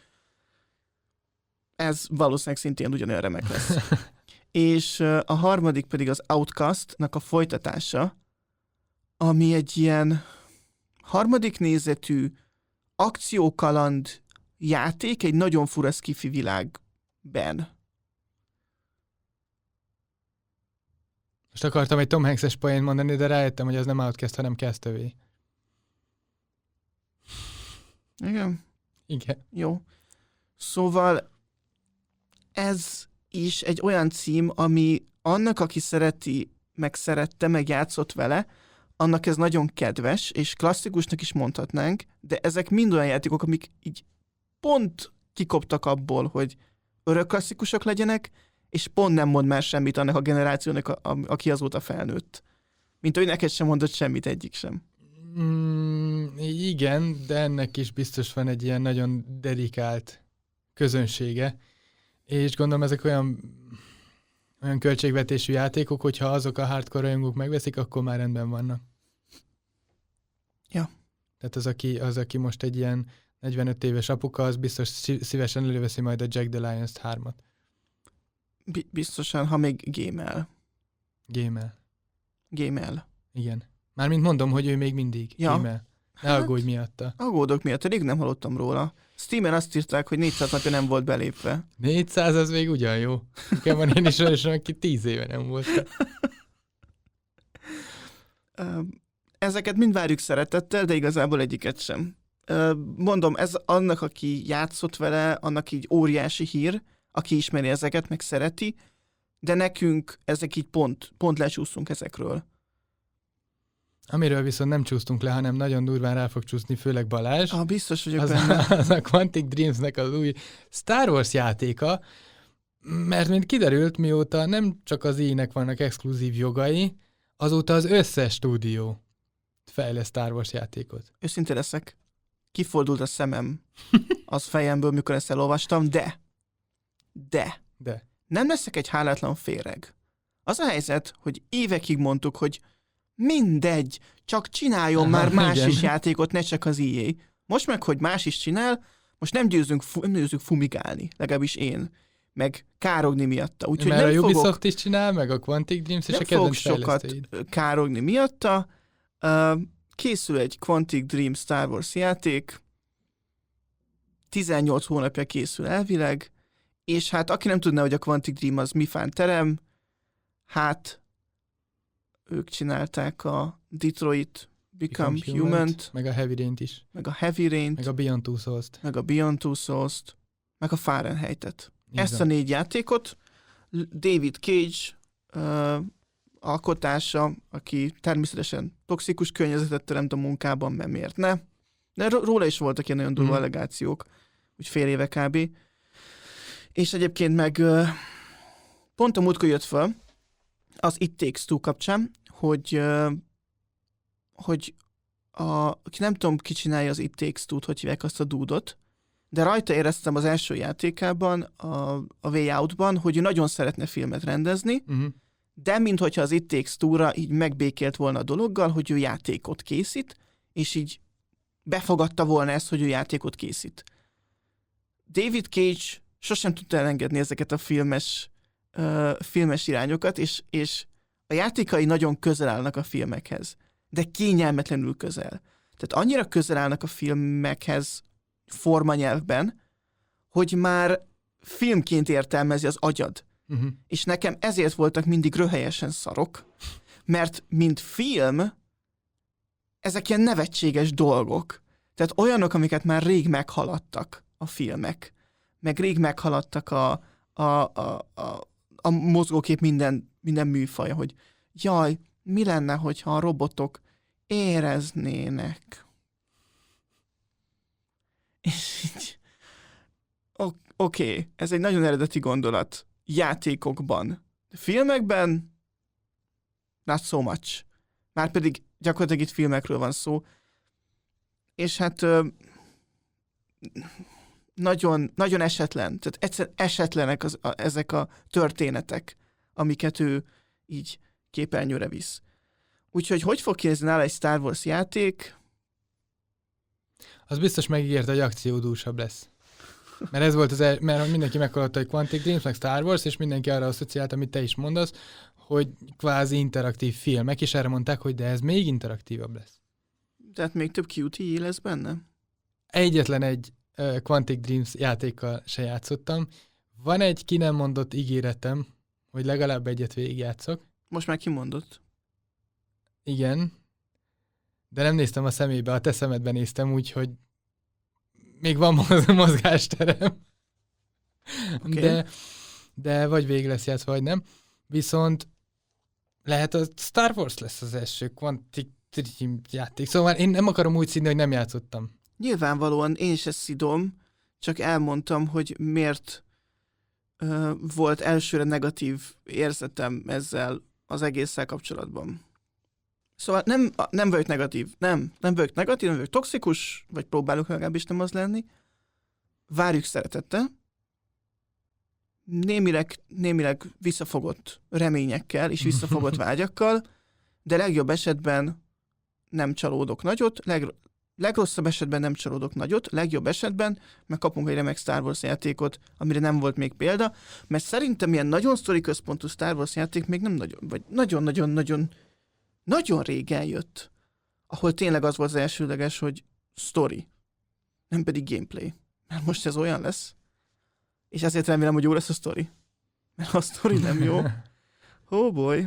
ez valószínűleg szintén ugyanolyan remek lesz. És a harmadik pedig az Outcast-nak a folytatása, ami egy ilyen harmadik nézetű akciókaland játék egy nagyon fura sci-fi világben. Most akartam egy Tom Hanks-es poént mondani, de rájöttem, hogy az nem Outcast, hanem Castaway. Igen? Igen. Jó. Szóval ez is egy olyan cím, ami annak, aki szereti, meg szerette, meg játszott vele, annak ez nagyon kedves, és klasszikusnak is mondhatnánk, de ezek mind olyan játékok, amik így pont kikoptak abból, hogy örök klasszikusok legyenek, és pont nem mond már semmit annak a generációnak, a, a, aki azóta felnőtt. Mint hogy neked sem mondott semmit egyik sem. Mm, igen, de ennek is biztos van egy ilyen nagyon dedikált közönsége, és gondolom ezek olyan, olyan költségvetésű játékok, hogyha azok a hardcore rajongók megveszik, akkor már rendben vannak. Ja. Tehát az, aki, az, aki most egy ilyen negyvenöt éves apuka, az biztos szívesen előveszi majd a Jack the Lions hármat. B- biztosan, ha még gémel. Gémel. Gémel. Igen. Mármint mondom, hogy ő még mindig ja. gémel. Ne hát, aggódj miatta. Aggódok miatt, rég nem hallottam róla. Steamen azt írták, hogy négyszáz napja nem volt belépve. négyszáz az még ugyan jó. Nekem van én is olyan, aki tíz éve nem volt. Ezeket mind várjuk szeretettel, de igazából egyiket sem. Mondom, ez annak, aki játszott vele, annak így óriási hír, aki ismeri ezeket, meg szereti, de nekünk ezek így pont, pont lecsúszunk ezekről. Amiről viszont nem csúsztunk le, hanem nagyon durván rá fog csúszni, főleg Balázs. Ah, biztos vagyok az benne. A, az a Quantic Dreamsnek az új Star Wars játéka, mert mint kiderült, mióta nem csak az í-nek vannak exkluzív jogai, azóta az összes stúdió fejleszt Star Wars játékot. Őszinte leszek, kifordult a szemem az fejemből, mikor ezt elolvastam, de, de, de. nem leszek egy hálátlan féreg. Az a helyzet, hogy évekig mondtuk, hogy mindegy, csak csináljon Aha, már más igen. is játékot, ne csak az í á. Most meg, hogy más is csinál, most nem győzünk, fu- nem győzünk fumigálni, legalábbis én, meg károgni miatta. Úgyhogy Mert nem a Ubisoft fogok, is csinál, meg a Quantic Dreams, és nem a fogok kedvenc sokat fejlesztőid. károgni miatta. Uh, készül egy Quantic Dream Star Wars játék, tizennyolc hónapja készül elvileg, és hát aki nem tudná, hogy a Quantic Dream az mi fán terem, hát ők csinálták a Detroit Become, Become Human-t, meg a Heavy Rain-t is, meg a Heavy Rain-t, meg a Beyond Two Souls-t. meg a Beyond Two Souls-t, meg a Fahrenheit-et. Ezt a négy játékot David Cage uh, alkotása, aki természetesen toxikus környezetet teremt a munkában, mert miért ne? De róla is voltak ilyen nagyon durva Mm. allegációk, úgy fél éve kb. És egyébként meg uh, pont a múltkor jött fel, az It Takes Two kapcsán, hogy, ö, hogy a, nem tudom, ki csinálja az It Takes Two-t, hogy hívják azt a dúdot, de rajta éreztem az első játékában, a, a Way Out-ban, hogy ő nagyon szeretne filmet rendezni, Uh-huh. de minthogyha az It Takes Two-ra így megbékélt volna a dologgal, hogy ő játékot készít, és így befogadta volna ezt, hogy ő játékot készít. David Cage sosem tudta elengedni ezeket a filmes, uh, filmes irányokat, és, és a játékai nagyon közel állnak a filmekhez, de kényelmetlenül közel. Tehát annyira közel állnak a filmekhez formanyelvben, hogy már filmként értelmezi az agyad. Uh-huh. És nekem ezért voltak mindig röhelyesen szarok, mert mint film, ezek ilyen nevetséges dolgok. Tehát olyanok, amiket már rég meghaladtak a filmek. Meg rég meghaladtak a, a, a, a, a mozgókép minden, minden műfaja, hogy jaj, mi lenne, hogyha a robotok éreznének. És így, oké, okay, ez egy nagyon eredeti gondolat. Játékokban. Filmekben not so much. Márpedig gyakorlatilag itt filmekről van szó. És hát ö, nagyon, nagyon esetlen. Tehát egyszer esetlenek az, a, ezek a történetek, amiket ő így képernyőre visz. Úgyhogy hogy fog kinézni nála egy Star Wars játék? Az biztos megígérte, hogy akciódúsabb lesz. Mert ez volt az el, mert mindenki meghallotta, hogy Quantic Dreams, meg Star Wars, és mindenki arra asszociált, amit te is mondasz, hogy kvázi interaktív filmek, és erre mondták, hogy de ez még interaktívabb lesz. Tehát még több Q T E lesz benne? Egyetlen egy uh, Quantic Dreams játékkal se játszottam. Van egy ki nem mondott ígéretem, hogy legalább egyet végigjátszok. Most már kimondott. Igen. De nem néztem a szemébe, a te szemedben néztem, úgyhogy még van mozgásterem. Okay. De, de vagy végig lesz játszva, vagy nem. Viszont lehet a Star Wars lesz az első Quantic Dream játék. Szóval én nem akarom úgy színni, hogy nem játszottam. Nyilvánvalóan én is ezt szidom, csak elmondtam, hogy miért uh, volt elsőre negatív érzetem ezzel az egésszel kapcsolatban. Szóval nem, nem vagyok negatív, nem, nem vagyok negatív, nem vagyok toxikus, vagy próbálok legalábbis nem az lenni. Várjuk szeretettel. Némileg, némileg visszafogott reményekkel és visszafogott vágyakkal, de legjobb esetben nem csalódok nagyot, leg, legrosszabb esetben nem csalódok nagyot, legjobb esetben meg kapunk egy remek Star Wars játékot, amire nem volt még példa, mert szerintem ilyen nagyon sztori központú Star Wars játék még nem nagyon, vagy nagyon-nagyon-nagyon nagyon régen jött, ahol tényleg az volt az elsődleges, hogy story, nem pedig gameplay. Mert most ez olyan lesz, és ezért remélem, hogy jó lesz a story. Mert ha a story nem jó, oh boy.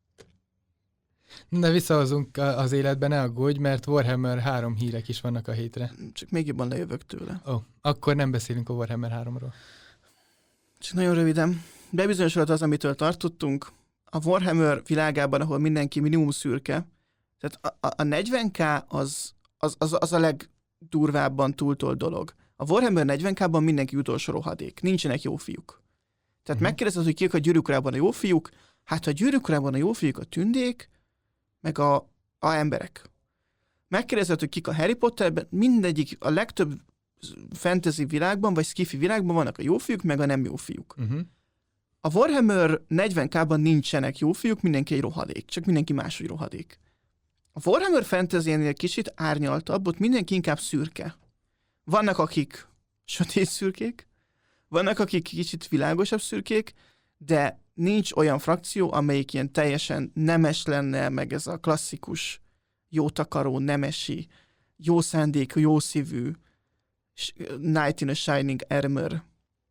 De visszahozunk az életben, ne aggódj, mert Warhammer három hírek is vannak a hétre. Csak még jobban lejövök tőle. Ó, oh, akkor nem beszélünk a Warhammer háromról. Csak nagyon röviden. Bebizonyosodott az, amitől tartottunk. A Warhammer világában, ahol mindenki minimum szürke, tehát a, a, a negyven ká az, az, az, az a legdurvábban túltolt dolog. A Warhammer negyven ká-ban mindenki utolsó rohadék. Nincsenek jó fiúk. Tehát uh-huh. megkérdezed, hogy kik a Gyűrűk Urában a jó fiúk, hát a Gyűrűk Urában a jó fiúk a tündék, meg a, a emberek. Megkérdezed, hogy kik a Harry Potterben, mindegyik, a legtöbb fantasy világban, vagy sci-fi világban vannak a jó fiúk, meg a nem jó fiúk. Uh-huh. A Warhammer negyven ká-ban nincsenek jó fiúk, mindenki egy rohadék, csak mindenki máshogy rohadék. A Warhammer Fantasy-nél kicsit árnyaltabb, ott mindenki inkább szürke. Vannak, akik sötét szürkék, vannak, akik kicsit világosabb szürkék, de nincs olyan frakció, amelyik ilyen teljesen nemes lenne, meg ez a klasszikus, jó takaró, nemesi, jó szándékú, jó szívű Knight in a Shining Armor.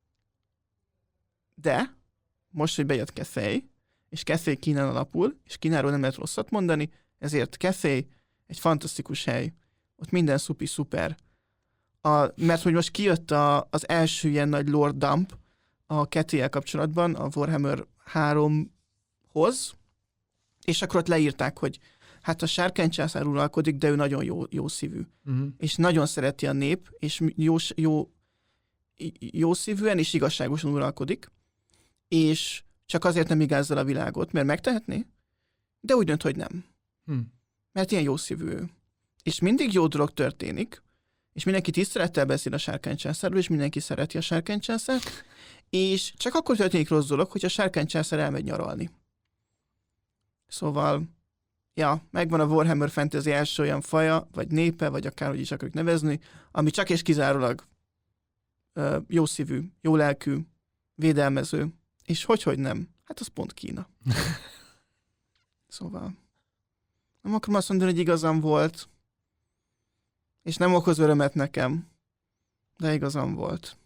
De most, hogy bejött Cathay, és Cathay Kínán alapul, és Kínáról nem lehet rosszat mondani, ezért Cathay egy fantasztikus hely. Ott minden szupi szuper. A, mert hogy most kijött a, az első ilyen nagy lore dump a Cathay-el kapcsolatban, a Warhammer háromhoz, és akkor ott leírták, hogy hát a sárkánycsászár uralkodik, de ő nagyon jó, jó szívű. Uh-huh. És nagyon szereti a nép, és jó, jó, jó szívűen és igazságosan uralkodik, és csak azért nem igázzal a világot, mert megtehetné, de úgy dönt, hogy nem. Hm. Mert ilyen jó szívű. És mindig jó dolog történik, és mindenki tisztelettel beszél a sárkánycsászárról, és mindenki szereti a sárkánycsászárt, és csak akkor történik rossz dolog, hogy a sárkánycsászár elmegy nyaralni. Szóval, ja, megvan a Warhammer Fantasy első olyan faja, vagy népe, vagy akárhogy is akarjuk nevezni, ami csak és kizárólag ö, jó szívű, jó lelkű, védelmező, és hogyhogy nem, hát az pont Kína. Szóval, nem akarom azt mondani, hogy igazam volt, és nem okoz örömet nekem, de igazam volt.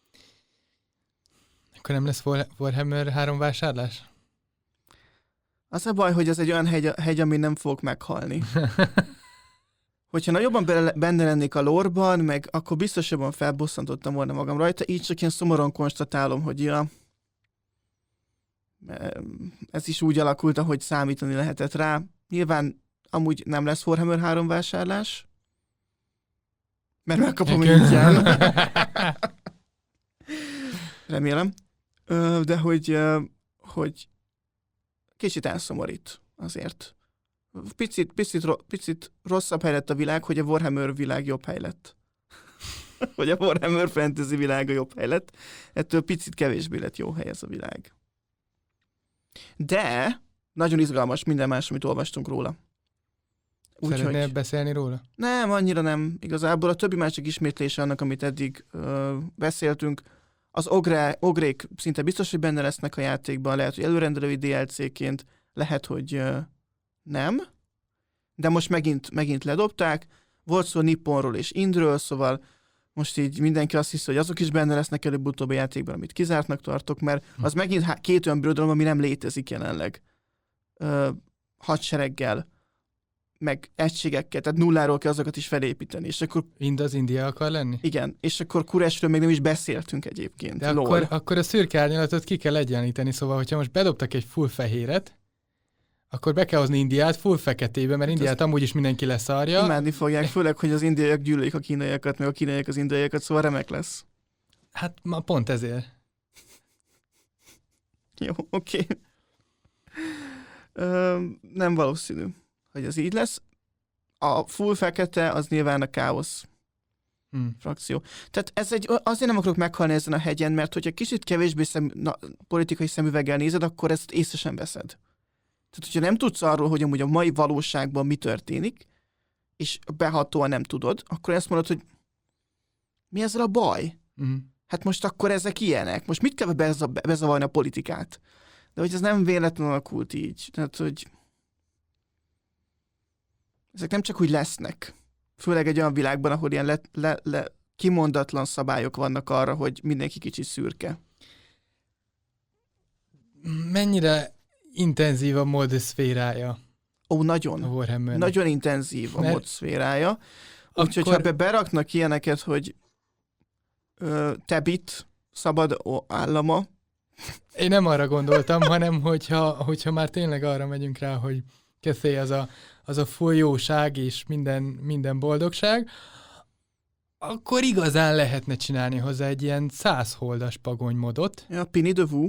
Akkor nem lesz War- Warhammer három vásárlás? Az a baj, hogy ez egy olyan hegy, hegy amin nem fogok meghalni. Hogyha nagyobban benne lennék a lore-ban, meg akkor biztosabban felbosszantottam volna magam rajta, így csak ilyen szomorúan konstatálom, hogy ja, ez is úgy alakult, ahogy számítani lehetett rá. Nyilván amúgy nem lesz Warhammer három vásárlás, mert megkapom ingyen. Remélem. De hogy, hogy kicsit elszomorít azért. Picit, picit, picit rosszabb hely lett a világ, hogy a Warhammer világ jobb hely lett. Hogy a Warhammer Fantasy világ a jobb hely lett. Ettől picit kevésbé lett jó hely ez a világ. De nagyon izgalmas minden más, amit olvastunk róla. Szeretnél hogy... beszélni róla? Nem, annyira nem. Igazából a többi másik ismétlése annak, amit eddig ö, beszéltünk. Az ogre, ogrék szinte biztos, hogy benne lesznek a játékban, lehet, hogy előrendelői dé el cé-ként, lehet, hogy ö, nem. De most megint, megint ledobták. Volt szó Nipponról és Indről, szóval most így mindenki azt hiszi, hogy azok is benne lesznek előbb-utóbb a játékban, amit kizártnak tartok, mert az megint há- két olyan birodalom, ami nem létezik jelenleg. Ö, hadsereggel, meg egységekkel, tehát nulláról kell azokat is felépíteni. És akkor... Ind az India akar lenni? Igen, és akkor Kuresről még nem is beszéltünk egyébként. De akkor, akkor a szürke árnyalatot ki kell egyenlíteni, szóval, hogyha most bedobtak egy full fehéret, akkor be kell hozni Indiát full feketébe, mert Indiát amúgy is mindenki leszarja. Imádni fogják, főleg, hogy az indiaiak gyűlölik a kínaiakat, meg a kínaiak az indiaiakat, szóval remek lesz. Hát ma pont ezért. Jó, oké. Okay. Nem valószínű, hogy ez így lesz. A full fekete az nyilván a káosz hmm. frakció. Tehát ez egy, azért nem akarok meghalni ezen a hegyen, mert hogyha kicsit kevésbé szem, na, politikai szemüveggel nézed, akkor ezt észre sem veszed. Tehát, hogyha nem tudsz arról, hogy amúgy a mai valóságban mi történik, és behatóan nem tudod, akkor ezt mondod, hogy mi ezzel a baj? Mm. Hát most akkor ezek ilyenek. Most mit kell bezavarni a politikát? De hogy ez nem véletlenül alakult így. Tehát, hogy ezek nem csak úgy lesznek. Főleg egy olyan világban, ahol ilyen le, le, le, kimondatlan szabályok vannak arra, hogy mindenki kicsit szürke. Mennyire intenzív a módszférája? Ó, nagyon. Nagyon intenzív a Mert... módszférája. Úgyhogy akkor... ha be beraknak ilyeneket, hogy ö, Tebit szabad állama. Én nem arra gondoltam, hanem hogyha, hogyha már tényleg arra megyünk rá, hogy Cathay az a, az a full jóság és minden, minden boldogság, akkor igazán lehetne csinálni hozzá egy ilyen százholdas pagonymodot. Ja, Pini de Vu.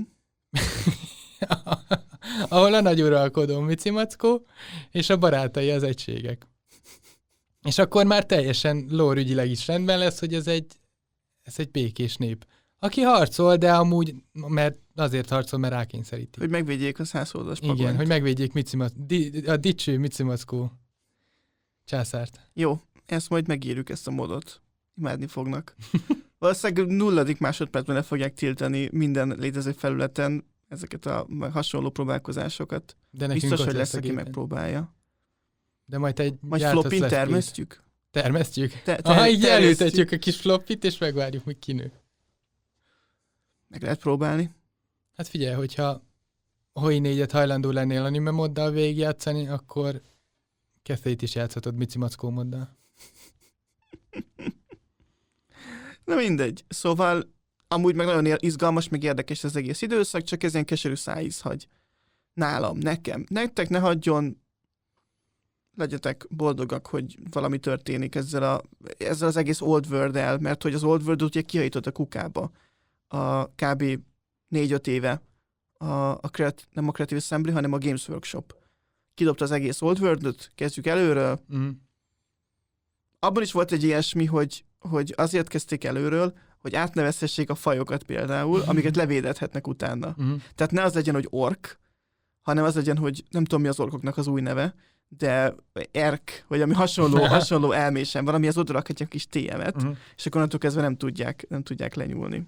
Ahol a nagy uralkodó Micimackó, és a barátai az egységek. És akkor már teljesen lórügyileg is rendben lesz, hogy ez egy, ez egy békés nép. Aki harcol, de amúgy, mert azért harcol, mert rákényszeríti. Hogy megvédjék a százholdas pagonyt. Igen, hogy megvédjék Micimackó, di, a dicső Micimackó császárt. Jó, ezt majd megírjuk, ezt a modot. Imádni fognak. Valószínűleg nulladik másodpercben le fogják tiltani minden létező felületen ezeket a hasonló próbálkozásokat. De biztos, hogy lesz, aki megpróbálja. De majd egy Majd floppin termesztjük? Termesztjük? Te, te, Aha, így elültetjük a kis floppit, és megvárjuk, míg kinő. Meg lehet próbálni. Hát figyelj, hogyha Hoi négyet hajlandó lennél anime moddal végigjátszani, akkor Cathay-t is játszhatod Micimackó moddal. Na mindegy. Szóval amúgy meg nagyon izgalmas, meg érdekes az egész időszak, csak ez ilyen keserű szájíz hagy. Nálam, nekem. Nektek ne hagyjon, legyetek boldogak, hogy valami történik ezzel, a, ezzel az egész Old World-el, mert hogy az Old World-ot ugye kihajított a kukába a kb. négy-öt éve a, a kreat, nem a Creative Assembly, hanem a Games Workshop. kidobta az egész Old World-öt, kezdjük előről. Mm. Abban is volt egy ilyesmi, hogy, hogy azért kezdték előről, hogy átnevezhessék a fajokat például, amiket levédethetnek utána. Mm. Tehát ne az legyen, hogy ork, hanem az legyen, hogy nem tudom, mi az orkoknak az új neve, de erk, vagy ami hasonló, hasonló elmésen van, amihez odarakhatják kis té emet, Mm. és akkor onnantól kezdve nem tudják, nem tudják lenyúlni.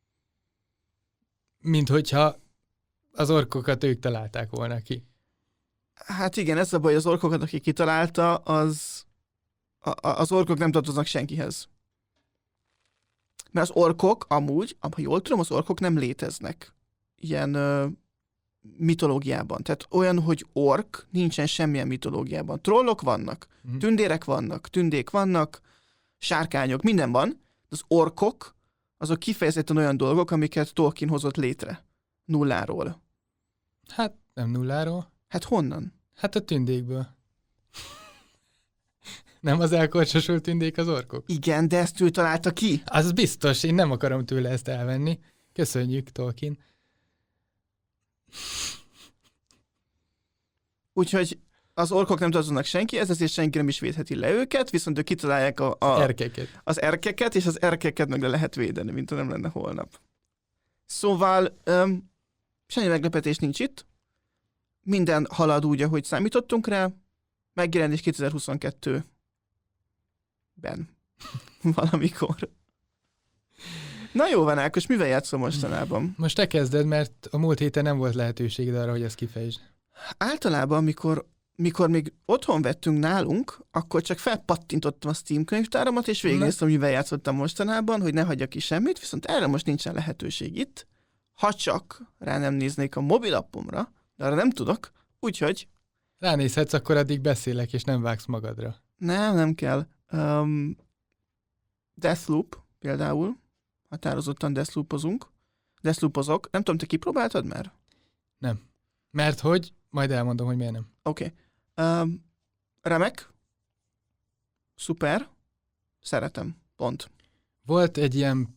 Mint hogyha az orkokat ők találták volna ki. Hát igen, ez a baj, az orkokat, aki kitalálta, az a, a, az orkok nem tartoznak senkihez. Mert az orkok amúgy, ha jól tudom, az orkok nem léteznek ilyen ö, mitológiában. Tehát olyan, hogy ork nincsen semmilyen mitológiában. Trollok vannak, Mm. tündérek vannak, tündék vannak, sárkányok, minden van. De az orkok, azok kifejezetten olyan dolgok, amiket Tolkien hozott létre. Nulláról. Hát nem nulláról. Hát honnan? Hát a tündékből. Nem az elkorcsosult tündék az orkok? Igen, de ezt ő találta ki. Az biztos, én nem akarom tőle ezt elvenni. Köszönjük, Tolkien. Úgyhogy az orkok nem tartoznak senki, ez azért senki nem is védheti le őket, viszont ők kitalálják a, a, Erkeket. az erkeket, és az erkeket meg le lehet védeni, mint ha nem lenne holnap. Szóval öm, semmi meglepetés nincs itt. Minden halad úgy, ahogy számítottunk rá. Megjelenés kétezer-huszonkettőben. Valamikor. Na jó van, Ákos, mivel játszol mostanában? Most te kezded, mert a múlt héten nem volt lehetőséged arra, hogy ezt kifejtsd. Általában, mikor, mikor még otthon vettünk nálunk, akkor csak felpattintottam a Steam könyvtáramat, és végignéztem, hogy mivel játszottam mostanában, hogy ne hagyjak ki semmit, viszont erre most nincsen lehetőség itt, ha csak rá nem néznék a mobilappomra, de arra nem tudok, úgyhogy Ránézhetsz, akkor addig beszélek, és nem vágsz magadra. nem, nem kell. Um, Deathloop például, határozottan Deathloopozunk, Deathloopozok, nem tudom, te kipróbáltad már? Nem. Mert hogy, majd elmondom, hogy miért nem. Oké. Okay. Um, remek. Szuper. Szeretem. Pont. Volt egy ilyen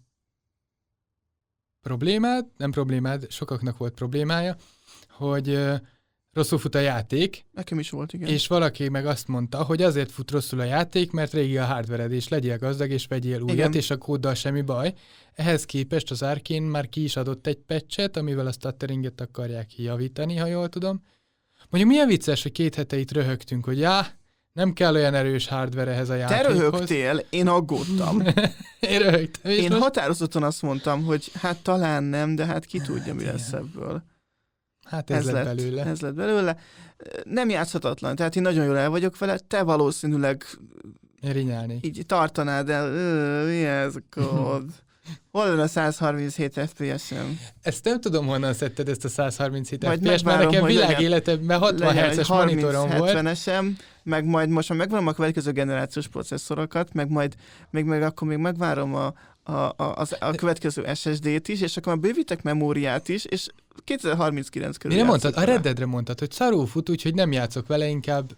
problémád, nem problémád, sokaknak volt problémája, hogy uh, rosszul fut a játék, Nekem is volt, igen. és valaki meg azt mondta, hogy azért fut rosszul a játék, mert régi a hardvered, és legyél gazdag, és vegyél újat, Igen. és a kóddal semmi baj. Ehhez képest az Arkane már ki is adott egy patchet, amivel a stutteringet akarják javítani, ha jól tudom. Mondjuk milyen vicces, hogy két hete itt röhögtünk, hogy já, nem kell olyan erős hardware ehhez a Te játékhoz. röhögtél, én aggódtam. Én röhögtem. és Én most- határozottan azt mondtam, hogy hát talán nem, de hát ki tudja, mi lesz ebből. Hát ez, ez lett belőle. Ez lett belőle. Nem játszhatatlan, tehát én nagyon jól el vagyok vele, te valószínűleg Én rinyálnék. így tartanád el, "Ö, mi ez a kód? Hol van a száz harminchét ef pé es-em? Ezt nem tudom, honnan szedted ezt a száz harminchét Majd ef pé es, mert megvárom, nekem hogy legyen- világéletemben hatvan hertzes monitorom volt. hetvenesem, meg majd most, ha megvárom a következő generációs processzorokat, meg majd, még meg akkor még megvárom a, a, a, az, a következő es es dé-t is, és akkor már bővítek memóriát is, és kétezer-harminckilenc körül Mire mondtad? játszok A vele. Red Deadre mondtad, hogy szarul fut, úgyhogy nem játszok vele, inkább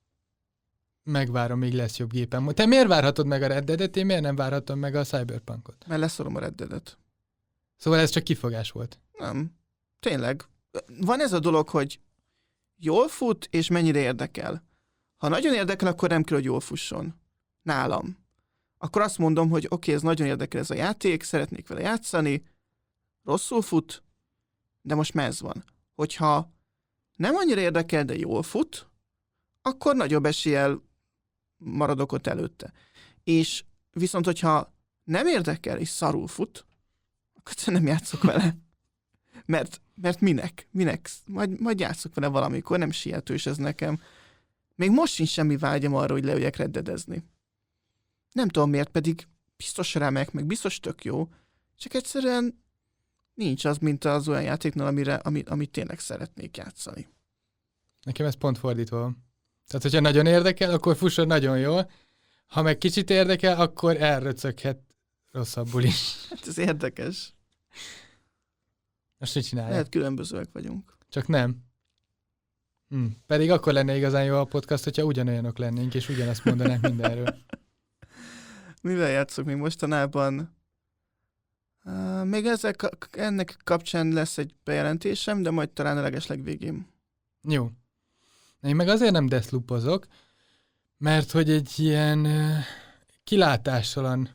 megvárom, még lesz jobb gépem. Te miért várhatod meg a Red Deadet, én miért nem várhatom meg a Cyberpunkot? Mert leszorom a Red Deadet. Szóval ez csak kifogás volt. Nem. Tényleg. Van ez a dolog, hogy jól fut, és mennyire érdekel. Ha nagyon érdekel, akkor nem kell, hogy jól fusson. Nálam. Akkor azt mondom, hogy oké, okay, ez nagyon érdekel ez a játék, szeretnék vele játszani, rosszul fut, de most mez van. Hogyha nem annyira érdekel, de jól fut, akkor nagyobb eséllyel maradok ott előtte. És viszont, hogyha nem érdekel, és szarul fut, akkor nem játszok vele. Mert, mert minek? Minek? Majd, majd játszok vele valamikor, nem sietős ez nekem. Még most sincs semmi vágyam arra, hogy leüljek reddedezni. Nem tudom miért, pedig biztos remek, meg biztos tök jó, csak egyszerűen nincs az, mint az olyan játéknál, amire, amit, amit tényleg szeretnék játszani. Nekem ez pont fordítva van. Tehát, hogyha nagyon érdekel, akkor fusson nagyon jól. Ha meg kicsit érdekel, akkor elröcöghet rosszabbul is. Hát ez érdekes. Most mit csinálják? Lehet különbözőek vagyunk. Csak nem. Hm. Pedig akkor lenne igazán jó a podcast, hogyha ugyanolyanok lennénk, és ugyanazt mondanánk mindenről. Mivel játszok még mostanában? Uh, még ezek, ennek kapcsán lesz egy bejelentésem, de majd talán a legesleg végén. Jó. Én meg azért nem Deathloopozok, mert hogy egy ilyen uh, kilátástalan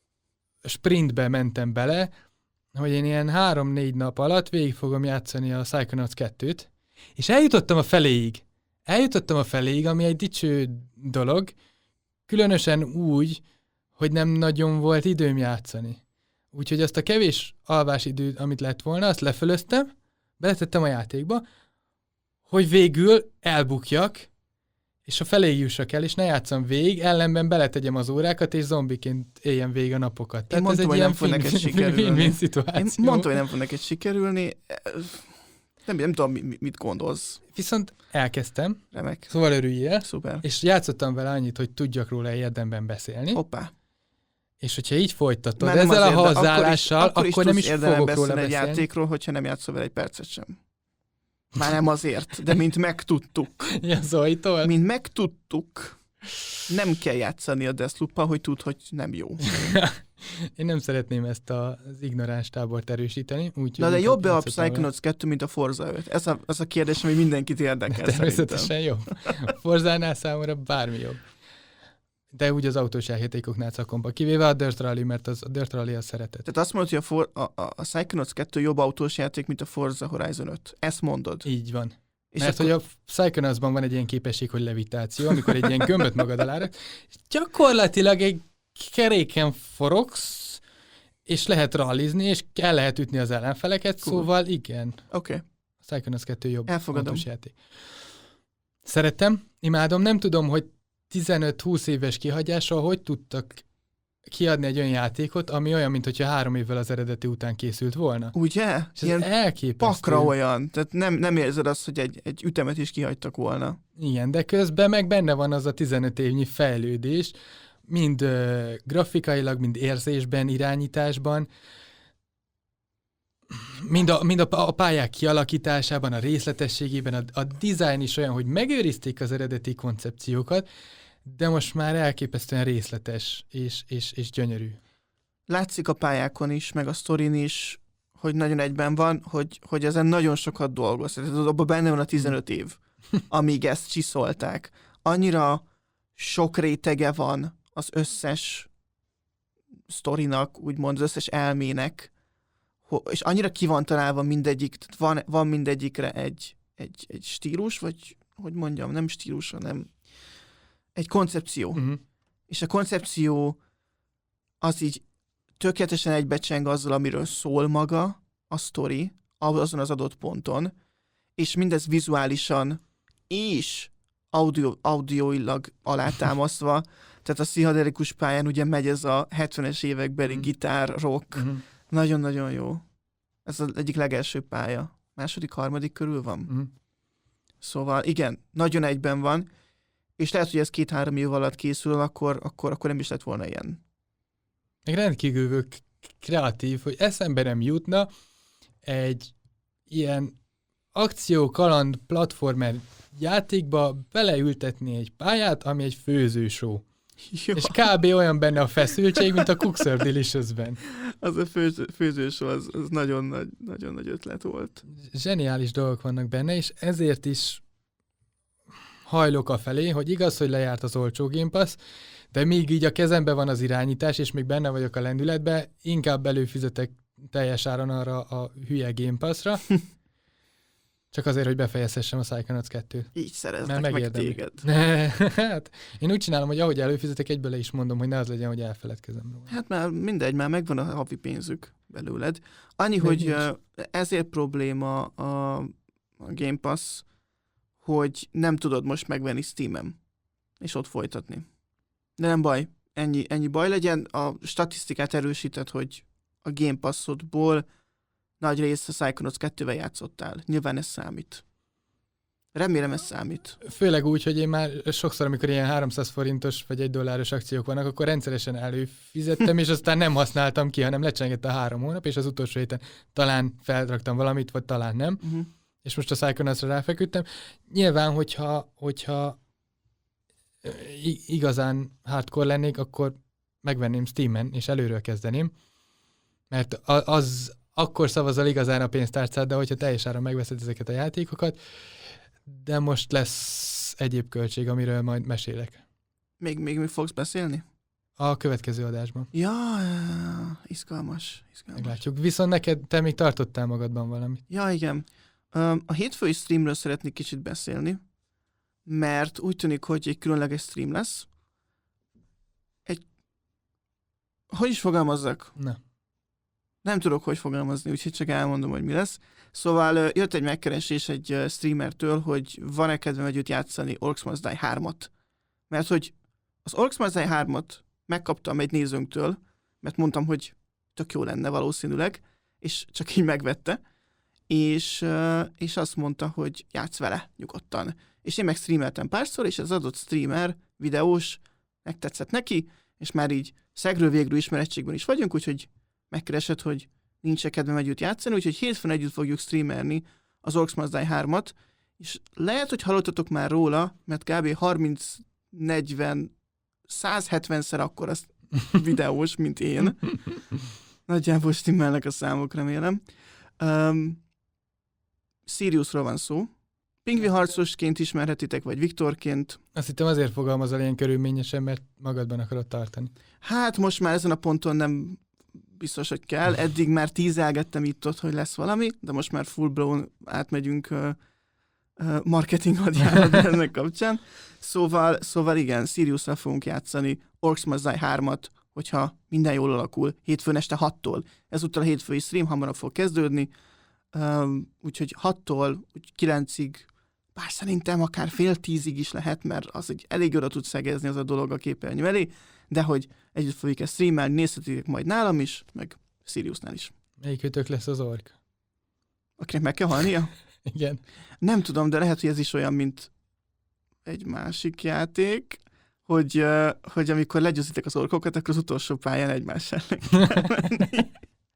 sprintbe mentem bele, hogy én ilyen három-négy nap alatt végig fogom játszani a Psychonauts kettőt, és eljutottam a feléig. Eljutottam a feléig, ami egy dicső dolog, különösen úgy, hogy nem nagyon volt időm játszani. Úgyhogy azt a kevés alvásidőt, amit lett volna, azt lefölöztem, beletettem a játékba, hogy végül elbukjak, és a feléig jussak el, és ne játszom végig, ellenben beletegyem az órákat, és zombiként éljen végig a napokat. Tehát mondtam, ez egy ilyen fog neked sikerülni. Én mondtam, hogy nem fog neked sikerülni. Nem, nem tudom, mit gondolsz. Viszont elkezdtem. Remek. Szóval örüljél. Szuper. És játszottam vele annyit, hogy tudjak róla érdemben beszélni. Hoppá. És hogyha így folytatod ezzel a hozzáállással, akkor, is, akkor, akkor nem is fogok róla beszélni. egy játékról, hogyha nem játszol vele egy percet sem. Már nem azért, de mint megtudtuk. Ja, Zolitól? Mint megtudtuk, nem kell játszani a Deathloop-al, hogy tudd, hogy nem jó. Én nem szeretném ezt az ignoráns tábort erősíteni. Úgy, Na de jobb-e a Psychonauts kettő, mint a Forza öt? Ez a, ez a kérdés, ami mindenkit érdekel. De természetesen jobb. A Forzánál számomra bármi jobb. De úgy az autós játékoknál szakomba. Kivéve a Dirt Rally, mert az, a Dirt Rally az szeretett. Tehát azt mondod, hogy a, for, a, a, a Psychonauts kettő jobb autós játék, mint a Forza Horizon öt. Ezt mondod. Így van. És mert akkor... hogy a Psychonautsban van egy ilyen képesség, hogy levitáció, amikor egy ilyen gömböt magad alá, gyakorlatilag egy keréken forogsz, és lehet rallizni, és el lehet ütni az ellenfeleket, cool. Szóval igen. Oké. Okay. A Psychonauts kettő jobb Elfogadom. autós játék. Szerettem, imádom, nem tudom, hogy tizenöt-húsz éves kihagyással hogy tudtak kiadni egy olyan játékot, ami olyan, mint hogyha három évvel az eredeti után készült volna. Ugye? És ilyen elképesztő. Pakra olyan. Tehát nem, nem érzed azt, hogy egy, egy ütemet is kihagytak volna. Igen, de közben meg benne van az a tizenöt évnyi fejlődés, mind uh, grafikailag, mind érzésben, irányításban, mind a, mind a, a pályák kialakításában, a részletességében, a, a design is olyan, hogy megőrizték az eredeti koncepciókat, de most már elképesztően részletes és, és, és gyönyörű. Látszik a pályákon is, meg a sztorin is, hogy nagyon egyben van, hogy, hogy ezen nagyon sokat dolgoz. Abban benne van a tizenöt év, amíg ezt csiszolták. Annyira sok rétege van az összes sztorinak, úgymond az összes elmének, és annyira ki van találva mindegyik, tehát van, van mindegyikre egy, egy, egy stílus, vagy hogy mondjam, nem stílus, hanem egy koncepció. Uh-huh. És a koncepció az így tökéletesen egybecseng azzal, amiről szól maga a sztori, azon az adott ponton, és mindez vizuálisan és audio, audioilag alátámasztva, tehát a pszichedelikus pályán ugye megy ez a hetvenes évekbeli uh-huh. gitár, rock, uh-huh. Nagyon-nagyon jó. Ez az egyik legelső pálya. Második, harmadik körül van. Mm. Szóval igen, nagyon egyben van, és lehet, hogy ez két-három év alatt készül, akkor, akkor, akkor nem is lett volna ilyen. Meg rendkívül kreatív, hogy eszembe nem jutna egy ilyen akció-kaland platformer játékba beleültetni egy pályát, ami egy főzőshow. Jó. És kb. Olyan benne a feszültség, mint a Cooks Are Delicious-ben. Az a főző, főzőshow, az, az nagyon, nagy, nagyon nagy ötlet volt. Zseniális dolgok vannak benne, és ezért is hajlok a felé, hogy igaz, hogy lejárt az olcsó Game Pass, de még így a kezemben van az irányítás, és még benne vagyok a lendületben, inkább előfizetek teljes áron arra a hülye Game Pass-ra, csak azért, hogy befejezhessem a Psychonauts kettőt. Így szereznek meg téged. Hát, én úgy csinálom, hogy ahogy előfizetek, egyből le is mondom, hogy ne az legyen, hogy elfeledkezem róla. Hát már mindegy, már megvan a havi pénzük belőled. Annyi, de hogy nincs. Ezért probléma a, a Game Pass, hogy nem tudod most megvenni Steam-en, és ott folytatni. De nem baj, ennyi, ennyi baj legyen. A statisztikát erősített, hogy a Game Passodból nagy rész a Psychonauts kettővel játszottál. Nyilván ez számít. Remélem ez számít. Főleg úgy, hogy én már sokszor, amikor ilyen háromszáz forintos vagy egy dolláros akciók vannak, akkor rendszeresen előfizettem, és aztán nem használtam ki, hanem lecsengett a három hónap, és az utolsó héten talán felraktam valamit, vagy talán nem. Uh-huh. És most a Psychonautsra ráfeküdtem. Nyilván, hogyha, hogyha igazán hardcore lennék, akkor megvenném Steamen, és előről kezdeném. Mert az akkor szavazol igazán a pénztárcád, de hogyha teljes áron megveszed ezeket a játékokat, de most lesz egyéb költség, amiről majd mesélek. Még, még mi fogsz beszélni? A következő adásban. Ja, izgalmas, izgalmas. Meglátjuk. Viszont neked, te még tartottál magadban valamit. Ja, igen. A hétfői streamről szeretnék kicsit beszélni, mert úgy tűnik, hogy egy különleges stream lesz. Egy... Hogy is fogalmazzak? Na. Nem tudok, hogy fogalmazni, úgyhogy csak elmondom, hogy mi lesz. Szóval jött egy megkeresés egy streamertől, hogy van-e kedvem együtt játszani Orcs Must Die hármat. Mert hogy az Orcs Must Die hármat megkaptam egy nézőnktől, mert mondtam, hogy tök jó lenne valószínűleg, és csak így megvette, és, és azt mondta, hogy játsz vele nyugodtan. És én meg streameltem párszor, és az adott streamer, videós, megtetszett neki, és már így szegről végről ismerettségben is vagyunk, úgyhogy megkeresett, hogy nincs kedvem együtt játszani, úgyhogy hétfőn együtt fogjuk streamelni az Orcs Must Die hármat, és lehet, hogy hallottatok már róla, mert kb. harminc negyven száz hetvenszer akkor az videós, mint én. Nagyjából stimmelnek a számok, remélem. Um, Siriusról van szó. Pingvi harcosként ismerhetitek, vagy Viktorként. Azt hittem azért fogalmazol ilyen körülményesen, mert magadban akarod tartani. Hát most már ezen a ponton nem biztos, hogy kell. Eddig már tízelgettem itt-ott, hogy lesz valami, de most már full blown átmegyünk uh, uh, marketing hadjárat ennek kapcsán. Szóval, szóval igen, Siriussal fogunk játszani Orcs Must Die hármat, hogyha minden jól alakul, hétfőn este hattól. Ezúttal a hétfői stream hamarabb fog kezdődni, um, úgyhogy hattól kilencig, bár szerintem akár fél tízig is lehet, mert az egy elég oda tud szegezni az a dolog a képernyő elé, de hogy együtt fogjuk ezt streamelni, nézhetitek majd nálam is, meg Siriusnál is. Melyikőtök lesz az ork? Akinek meg kell halnia? Igen. Nem tudom, de lehet, hogy ez is olyan, mint egy másik játék, hogy, uh, hogy amikor legyőzitek az orkokat, akkor az utolsó pályán egymás ellen kell menni.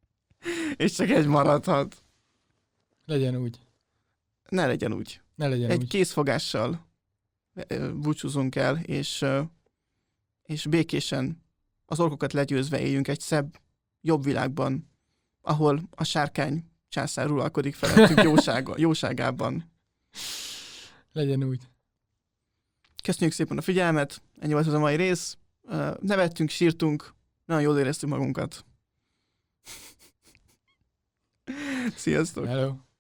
És csak egy maradhat. Legyen úgy. Ne legyen úgy. Ne legyen egy úgy. készfogással búcsúzunk el, és, és békésen az orkokat legyőzve éljünk egy szebb, jobb világban, ahol a sárkány császár uralkodik felettünk jósága, jóságában. Legyen úgy. Köszönjük szépen a figyelmet, ennyi volt az a mai rész. Nevettünk, sírtunk, nagyon jól éreztük magunkat. Sziasztok! Hello!